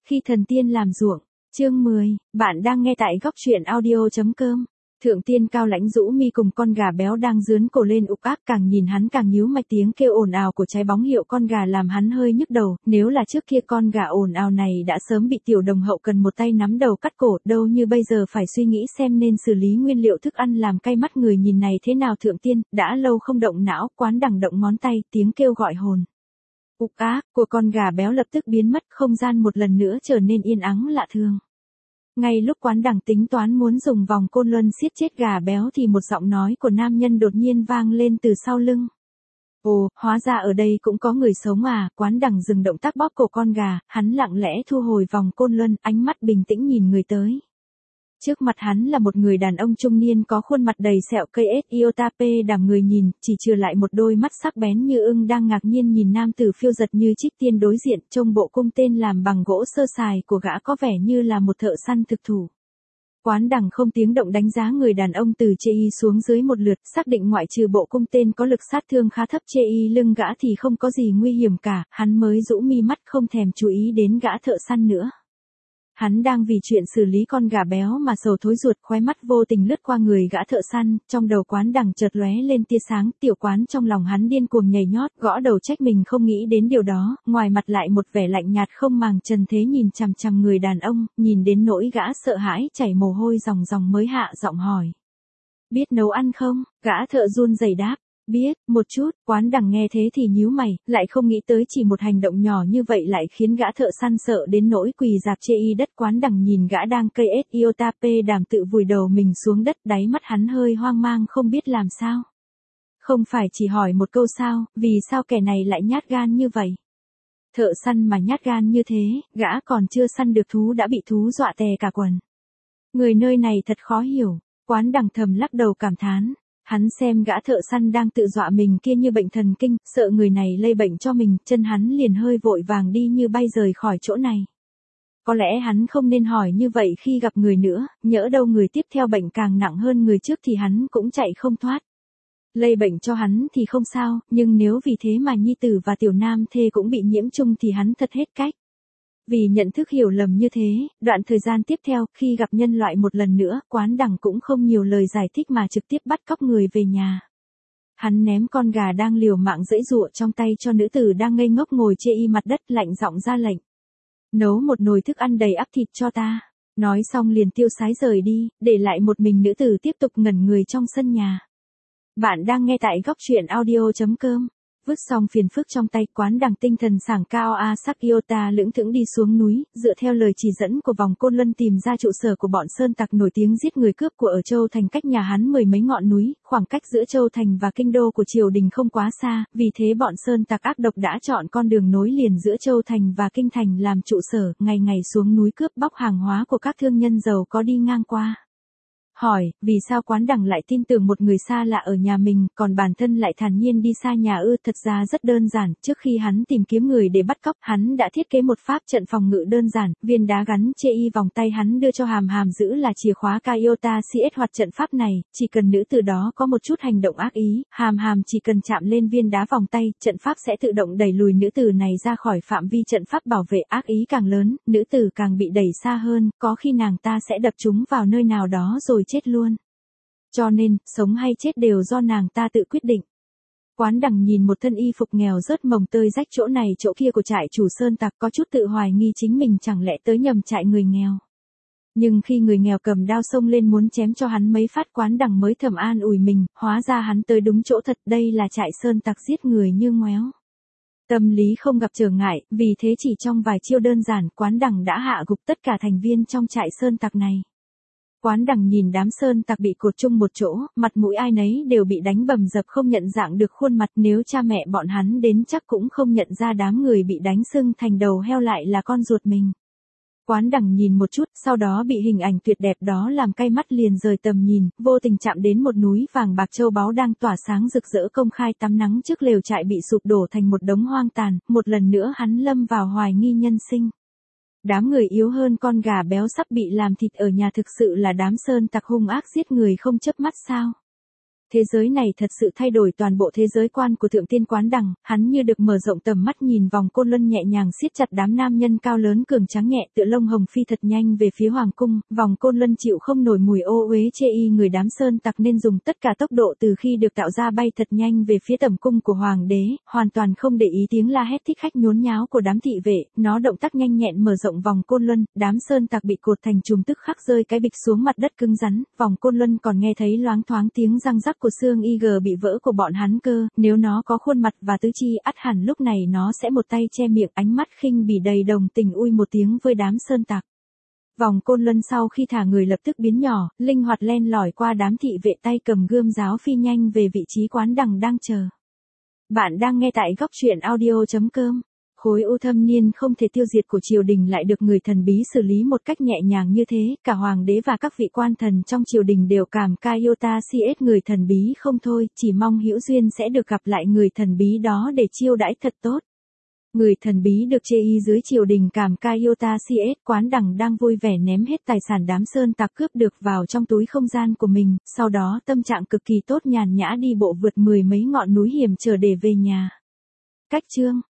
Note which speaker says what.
Speaker 1: Khi thần tiên làm ruộng, chương 10, bạn đang nghe tại góc truyện audio.com. Thượng tiên cao lãnh rũ mi cùng con gà béo đang dướn cổ lên ục áp, càng nhìn hắn càng nhíu mày, tiếng kêu ồn ào của trái bóng hiệu con gà làm hắn hơi nhức đầu, nếu là trước kia con gà ồn ào này đã sớm bị tiểu đồng hậu cần một tay nắm đầu cắt cổ, đâu như bây giờ phải suy nghĩ xem nên xử lý nguyên liệu thức ăn làm cay mắt người nhìn này thế nào. Thượng tiên, đã lâu không động não, quán đằng động ngón tay, tiếng kêu gọi hồn. Ục áp của con gà béo lập tức biến mất, không gian một lần nữa trở nên yên ắng lạ thường. Ngay lúc quán đằng tính toán muốn dùng vòng côn luân siết chết gà béo thì một giọng nói của nam nhân đột nhiên vang lên từ sau lưng. Ồ, hóa ra ở đây cũng có người sống à. Quán đằng dừng động tác bóp cổ con gà, hắn lặng lẽ thu hồi vòng côn luân, ánh mắt bình tĩnh nhìn người tới. Trước mặt hắn là một người đàn ông trung niên có khuôn mặt đầy sẹo cây Iotape đảm người nhìn, chỉ trừ lại một đôi mắt sắc bén như ưng đang ngạc nhiên nhìn nam tử phiêu giật như trích tiên đối diện. Trong bộ cung tên làm bằng gỗ sơ sài của gã có vẻ như là một thợ săn thực thụ. Quán đằng không tiếng động đánh giá người đàn ông từ chê y xuống dưới một lượt, xác định ngoại trừ bộ cung tên có lực sát thương khá thấp chê y lưng gã thì không có gì nguy hiểm cả, hắn mới rũ mi mắt không thèm chú ý đến gã thợ săn nữa. Hắn đang vì chuyện xử lý con gà béo mà sầu thối ruột, khóe mắt vô tình lướt qua người gã thợ săn, trong đầu quán đằng chợt lóe lên tia sáng, tiểu quán trong lòng hắn điên cuồng nhảy nhót, gõ đầu trách mình không nghĩ đến điều đó, ngoài mặt lại một vẻ lạnh nhạt không màng trần thế nhìn chằm chằm người đàn ông, nhìn đến nỗi gã sợ hãi chảy mồ hôi ròng ròng mới hạ giọng hỏi. Biết nấu ăn không? Gã thợ run rẩy đáp. Biết, một chút. Quán đằng nghe thế thì nhíu mày, lại không nghĩ tới chỉ một hành động nhỏ như vậy lại khiến gã thợ săn sợ đến nỗi quỳ rạp chê y đất. Quán đằng nhìn gã đang cây Iotape đảm tự vùi đầu mình xuống đất, đáy mắt hắn hơi hoang mang không biết làm sao. Không phải chỉ hỏi một câu sao, vì sao kẻ này lại nhát gan như vậy? Thợ săn mà nhát gan như thế, gã còn chưa săn được thú đã bị thú dọa tè cả quần. Người nơi này thật khó hiểu. Quán đằng thầm lắc đầu cảm thán. Hắn xem gã thợ săn đang tự dọa mình kia như bệnh thần kinh, sợ người này lây bệnh cho mình, chân hắn liền hơi vội vàng đi như bay rời khỏi chỗ này. Có lẽ hắn không nên hỏi như vậy khi gặp người nữa, nhỡ đâu người tiếp theo bệnh càng nặng hơn người trước thì hắn cũng chạy không thoát. Lây bệnh cho hắn thì không sao, nhưng nếu vì thế mà nhi tử và tiểu nam thê cũng bị nhiễm chung thì hắn thật hết cách. Vì nhận thức hiểu lầm như thế, đoạn thời gian tiếp theo, khi gặp nhân loại một lần nữa, quán đằng cũng không nhiều lời giải thích mà trực tiếp bắt cóc người về nhà. Hắn ném con gà đang liều mạng giãy giụa trong tay cho nữ tử đang ngây ngốc ngồi chê y mặt đất, lạnh giọng ra lệnh. Nấu một nồi thức ăn đầy ắp thịt cho ta. Nói xong liền tiêu sái rời đi, để lại một mình nữ tử tiếp tục ngẩn người trong sân nhà. Bạn đang nghe tại góc truyện audio.com. Vứt xong phiền phức trong tay, quán đằng tinh thần sảng cao Asakyota lững thững đi xuống núi, dựa theo lời chỉ dẫn của vòng côn luân tìm ra trụ sở của bọn sơn tặc nổi tiếng giết người cướp của ở Châu Thành, cách nhà hắn mười mấy ngọn núi, khoảng cách giữa Châu Thành và kinh đô của triều đình không quá xa, vì thế bọn sơn tặc ác độc đã chọn con đường nối liền giữa Châu Thành và kinh thành làm trụ sở, ngày ngày xuống núi cướp bóc hàng hóa của các thương nhân giàu có đi ngang qua. Hỏi, vì sao quán đằng lại tin tưởng một người xa lạ ở nhà mình, còn bản thân lại thản nhiên đi xa nhà ư? Thật ra rất đơn giản, trước khi hắn tìm kiếm người để bắt cóc, hắn đã thiết kế một pháp trận phòng ngự đơn giản, viên đá gắn chê y vòng tay hắn đưa cho hàm hàm giữ là chìa khóa Kaiota CS hoạt trận pháp này, chỉ cần nữ từ đó có một chút hành động ác ý, hàm hàm chỉ cần chạm lên viên đá vòng tay, trận pháp sẽ tự động đẩy lùi nữ tử này ra khỏi phạm vi trận pháp bảo vệ. Ác ý càng lớn, nữ tử càng bị đẩy xa hơn, có khi nàng ta sẽ đập chúng vào nơi nào đó rồi chết luôn. Cho nên, sống hay chết đều do nàng ta tự quyết định. Quán đằng nhìn một thân y phục nghèo rớt mồng tơi rách chỗ này chỗ kia của trại chủ sơn tặc, có chút tự hoài nghi chính mình chẳng lẽ tới nhầm trại người nghèo. Nhưng khi người nghèo cầm đao xông lên muốn chém cho hắn mấy phát, quán đằng mới thầm an ủi mình, hóa ra hắn tới đúng chỗ thật, đây là trại sơn tặc giết người như ngoéo. Tâm lý không gặp trở ngại, vì thế chỉ trong vài chiêu đơn giản, quán đằng đã hạ gục tất cả thành viên trong trại sơn tặc này. Quán đằng nhìn đám sơn tặc bị cột chung một chỗ, mặt mũi ai nấy đều bị đánh bầm dập không nhận dạng được khuôn mặt, nếu cha mẹ bọn hắn đến chắc cũng không nhận ra đám người bị đánh sưng thành đầu heo lại là con ruột mình. Quán đằng nhìn một chút, sau đó bị hình ảnh tuyệt đẹp đó làm cay mắt liền rời tầm nhìn, vô tình chạm đến một núi vàng bạc châu báu đang tỏa sáng rực rỡ công khai tắm nắng trước lều trại bị sụp đổ thành một đống hoang tàn, một lần nữa hắn lâm vào hoài nghi nhân sinh. Đám người yếu hơn con gà béo sắp bị làm thịt ở nhà thực sự là đám sơn tặc hung ác giết người không chớp mắt sao? thế giới này thật sự thay đổi toàn bộ thế giới quan của Thượng Tiên Quán Đằng, hắn như được mở rộng tầm mắt nhìn vòng Côn Luân nhẹ nhàng siết chặt đám nam nhân cao lớn cường tráng nhẹ tựa lông hồng phi thật nhanh về phía hoàng cung, vòng Côn Luân chịu không nổi mùi ô uế chê y người đám sơn tặc nên dùng tất cả tốc độ từ khi được tạo ra bay thật nhanh về phía tẩm cung của hoàng đế, hoàn toàn không để ý tiếng la hét thích khách nhốn nháo của đám thị vệ, nó động tác nhanh nhẹn mở rộng vòng Côn Luân, đám sơn tặc bị cột thành chùm tức khắc rơi cái bịch xuống mặt đất cứng rắn, vòng Côn Luân còn nghe thấy loáng thoáng tiếng răng rắc của xương y bị vỡ của bọn hắn cơ, nếu nó có khuôn mặt và tứ chi ắt hẳn lúc này nó sẽ một tay che miệng, ánh mắt khinh bỉ đầy đồng tình ui một tiếng với đám sơn tặc. Vòng Côn Luân sau khi thả người lập tức biến nhỏ, linh hoạt len lỏi qua đám thị vệ tay cầm gươm giáo phi nhanh về vị trí Quán Đằng đang chờ. Bạn đang nghe tại góc truyện audio.com. Khối u thâm niên không thể tiêu diệt của triều đình lại được người thần bí xử lý một cách nhẹ nhàng như thế, cả hoàng đế và các vị quan thần trong triều đình đều cảm iota cs người thần bí không thôi, chỉ mong hữu duyên sẽ được gặp lại người thần bí đó để chiêu đãi thật tốt. Người thần bí được chê y dưới triều đình cảm iota cs Quán Đằng đang vui vẻ ném hết tài sản đám sơn tặc cướp được vào trong túi không gian của mình, sau đó tâm trạng cực kỳ tốt nhàn nhã đi bộ vượt 10 mấy ngọn núi hiểm trở để về nhà. Cách chương